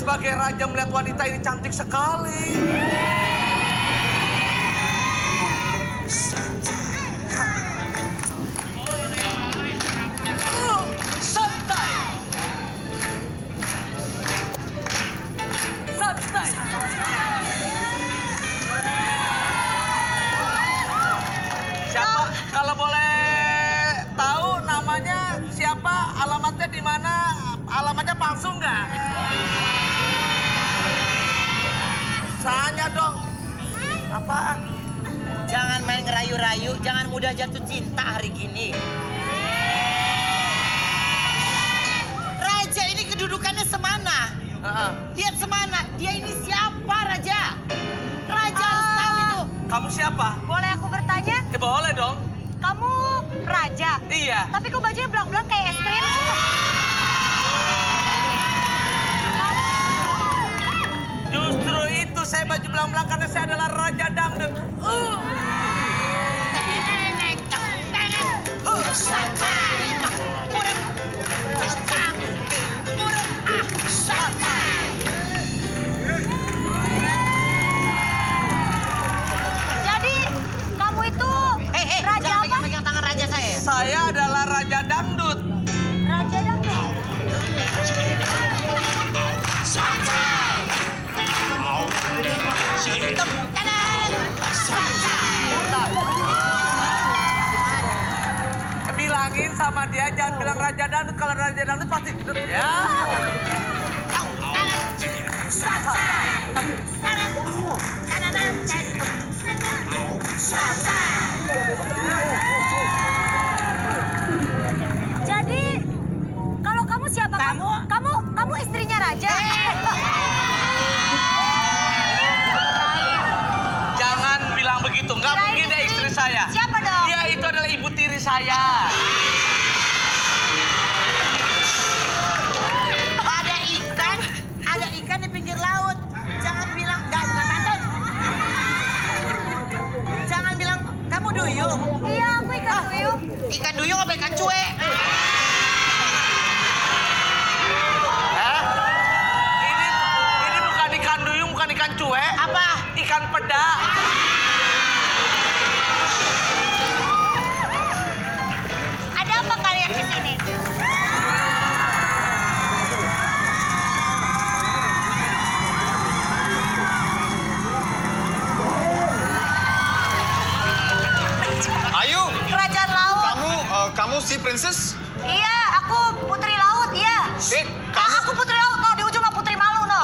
sebagai raja melihat wanita ini cantik sekali. Santai. Santai. Siapa? Kalau boleh tahu namanya siapa? Alamatnya di mana? Alamatnya palsu nggak? Tanya dong. Apaan? Jangan main ngerayu-rayu, jangan mudah jatuh cinta hari gini. Raja ini kedudukannya semana. Lihat semana, dia ini siapa Raja? Raja harus tahu itu. Kamu siapa? Boleh aku bertanya? Boleh dong. Kamu raja? Iya. Tapi kok bajunya belang-belang kayak es krim? Justru itu saya baju belang-belang karena saya adalah raja dangdut. Jadi kamu itu raja Jangan apa? pegang tangan raja saya. Saya adalah raja dangdut. Raja dangdut. Bilangin sama dia jangan bilang raja dangdut. Kalau raja dangdut pasti ya. Jadi kalau kamu siapa? Kamu istrinya raja. Jangan bilang begitu. Nggak Kirain mungkin dia istri saya. Siapa dong? Dia itu adalah ibu tiri saya. Ada ikan di pinggir laut. Jangan bilang, enggak, bukan mantan. Jangan bilang, kamu duyung. Iya, aku ikan duyung. Ikan duyung apa ikan cuek? Hah? Ini bukan ikan duyung, bukan ikan cuek. Apa? Ikan peda. Ada apa kalian di sini? Ayu, Kerajaan laut. kamu si princess? Iya, aku putri laut, iya. Aku putri laut, no. Di ujung mah putri malu, no.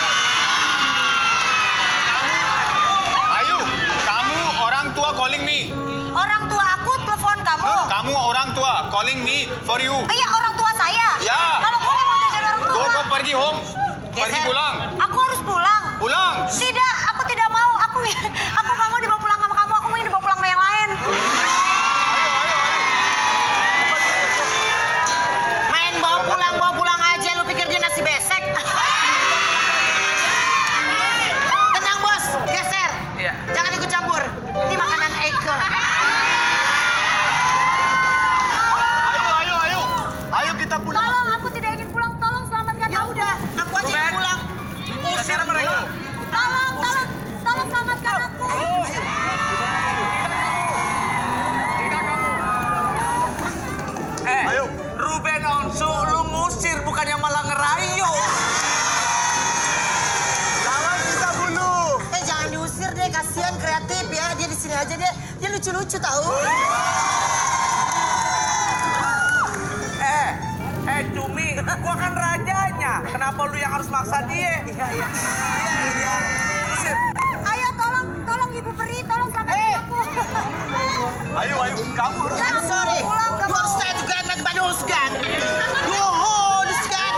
Ayu, kamu orang tua calling me. Orang tua aku telepon kamu. Kamu orang tua calling me for you. Iya, orang tua saya. Ya. Kalau kamu mau jadi orang tua. Go pergi home. Pergi pulang. Aku harus pulang. Pulang. Tidak, aku tidak mau. Aku nggak mau dibawa pulang sama kamu. Aku ingin dibawa pulang sama yang lain. Main bawa pulang aja. Lu pikir dia nasi besek? Tenang bos, geser. Iya. Jangan ikut campur. Ini makanan Eike. Ayo kita pulang. Tolong, aku tidak ingin pulang. Tolong selamatkan Ya aku. udah, aku aja yang Ruben. pulang. Usir mereka. Tolong selamatkan aku. Ayo. Ruben Onsu, lu ngusir bukannya malah ngerayu. Jangan kita bunuh. Jangan diusir deh, kasihan kreatif ya. Dia di sini aja deh. Dia lucu-lucu tahu. Cumi, gua kan rajanya. Kenapa lu yang harus maksa dia? Iya. Usir. Ayo tolong Ibu Peri, tolong selamatkan aku. Ayo, kamu harus. I'm sorry. Pulang, Du kamu. harus tijd juga met badoskan. Doho, di sekarang.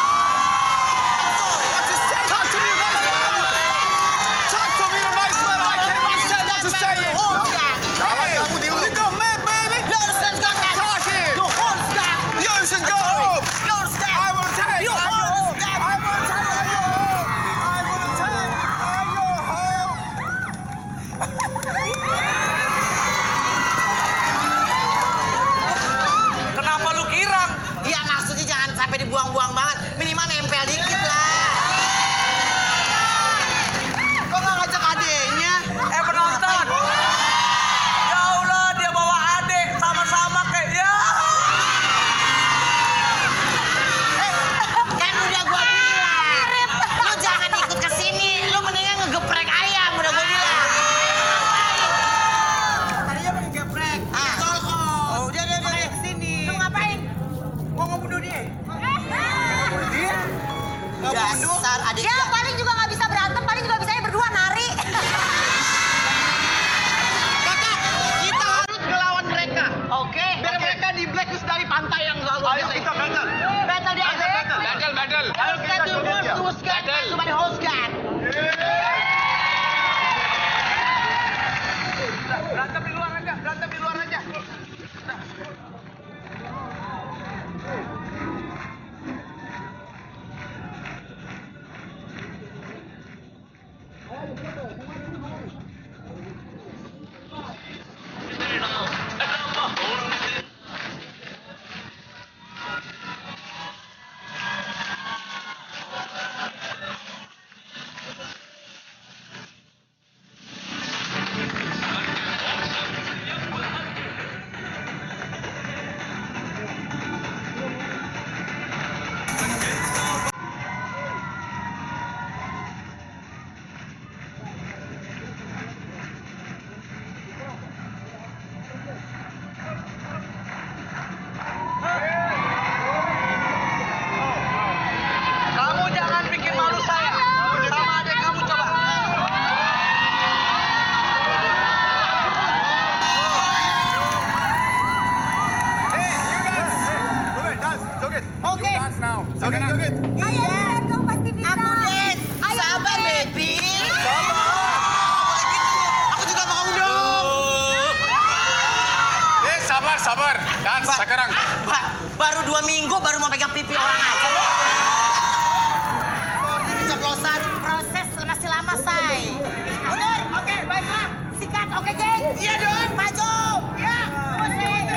Talk to me, Talk to me, right man. I cannot say what to say. Jangan kamu di ulik. Go, man, baby. Talk here. You should go home. I will take. I will take. I will take. Kenapa lu girang? Ya Dasar adik. Ya paling juga nggak bisa berantem, paling juga bisanya berdua nari. Kakak, kita harus ngelawan mereka. Oke. Biar mereka di blacklist dari pantai yang selalu. Ayo kita battle. Battle di atas. Battle. Ayo kita do first to scan to the whole scan. Berantem di luar aja, berantem di luar aja. Kamu jangan bikin malu saya. Sama adik kamu coba. Oke. Joget. Ayo, kamu pasti bisa. Aku dance. Ayo, Sabar, dance. baby. Aku juga mau dong. Sabar. Dance sekarang. Baru 2 minggu baru mau pegang pipi orang aja. Ceplosan proses masih lama, say. Bener? Oke, baiklah. Sikat, oke, geng? Iya dong, maju. Ya, musik.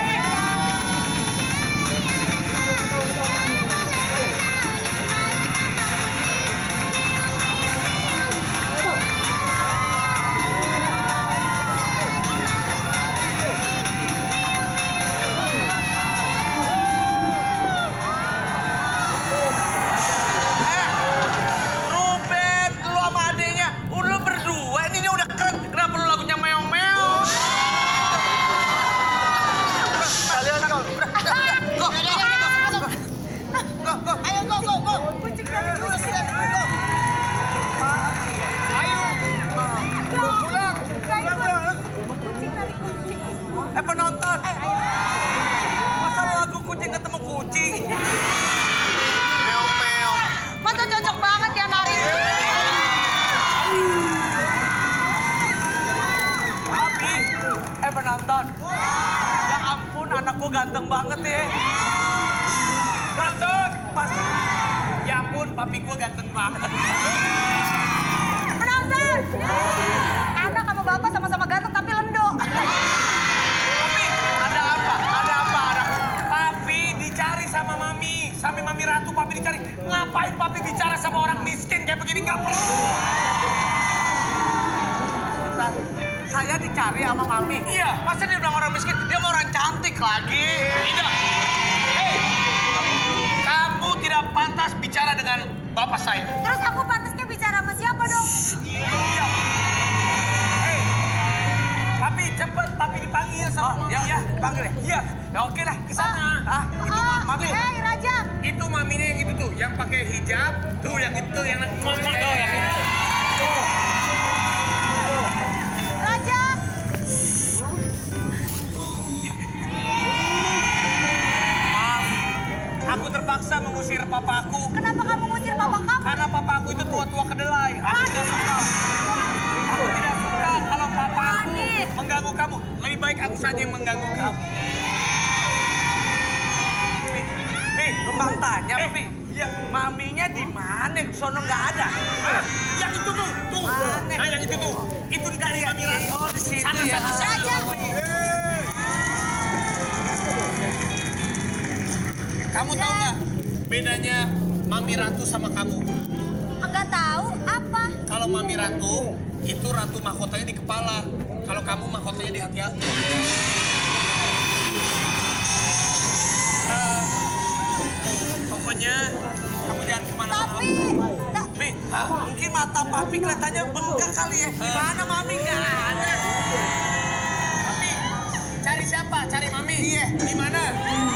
Rupet, lu sama adeknya. Udah lu berdua, ini udah keren. Kenapa lu lagunya meong-meong? Kalian kau. Ayo, go. Penonton. Masa lagu kucing ketemu kucing? Meong. Masa cocok banget ya nari. Abi, penonton. Ya ampun, anakku ganteng banget ya. Penonton, pas. Ya ampun, papi gua ganteng banget. Penonton. Anak sama bapak sama-sama ganteng tapi lendo. Papi, ada apa? Papi dicari sama mami. Sampai mami ratu papi dicari. Ngapain papi bicara sama orang miskin kayak begini? Nggak perlu. Saya dicari sama mami. Iya, masa dia udah orang miskin? Dia mau orang cantik lagi. Tidak. Hei, kamu tidak pantas bicara dengan bapak saya. Terus aku pantasnya bicara sama siapa dong? Iya. Hei, papi cepet, papi dipanggil sama mami. Ya, panggil ya. Iya, ya oke lah, ke sana. Itu mami. Hei Raja. Itu maminya yang itu tuh, yang pakai hijab. Tuh, yang itu, yang ngomong tuh, yang itu. Tuh. Raja. Maaf, aku terpaksa mengusir papaku. Kenapa kamu ngusir papa kamu? Karena papaku itu tua-tua kedelai. Aku tidak suka. Aku tidak suka kalau papaku mengganggu kamu. Lebih baik aku saja yang mengganggu kamu. Nih, numpang tanya, Pi. Ya, maminya di mana? Sono nggak ada. Yang itu tuh. Nah, yang itu tuh. Itu dari mami Ratu. Oh, di sini. Sana. Raja. Kamu tahu nggak bedanya Mami Ratu sama kamu? Enggak tahu apa. Kalau Mami Ratu, itu ratu mahkotanya di kepala. Kalau kamu mahkotanya di hati-hati. Pokoknya kamu jangan kemana-mana. Tapi, Mungkin mata papi kelihatannya bengkak kali ya. Gimana Mami? Nggak ada. Papi, cari siapa? Cari Mami. Iya. Di mana?